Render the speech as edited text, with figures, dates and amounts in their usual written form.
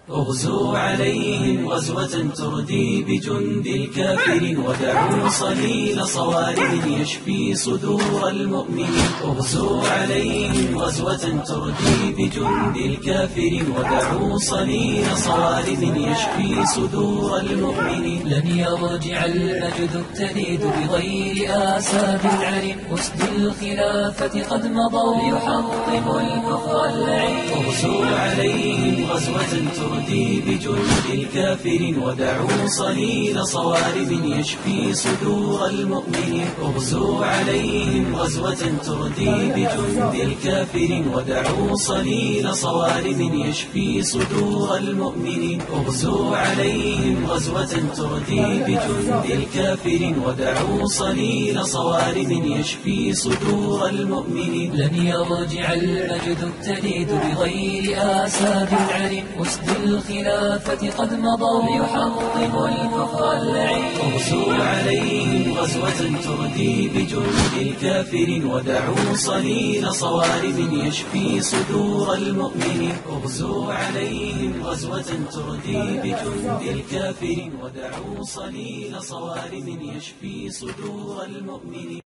اغزوا عليهم غزوة تردي بجند الكافر، ودعوا صليل صوارم يشفي صدور المؤمنين. اغزوا عليهم غزوة تردي بجند الكافر، ودعوا صليل صوارم يشفي صدور المؤمنين. لن يرجع المجد التليد بغير آساب العرين، أسد الخلافة قد مضوا ليحطموا الكفر اللعين. اغزوا عليهم غزوة تردي بجند الكافر، ودعوا صليل صوارم يشفي صدور المؤمنين. اغزوا عليهم غزوة تردي بجند الكافر، ودعوا صليل صوارم يشفي صدور المؤمنين. اغزوا عليهم غزوة تردي بجند الكافر، ودعوا صليل صوارم يشفي صدور المؤمنين. لن يرجع المجد التليد بغير آساب العرين، أسد الخلافة قد مضوا ليحطموا الكفر اللعين. اغزوا عليهم غزوة تردي بجند الكافر، ودعوا صليل صوارم يشفي صدور المؤمنين. اغزوا عليهم غزوة تردي بجند الكافر، ودعوا صليل صوارم يشفي صدور المؤمنين.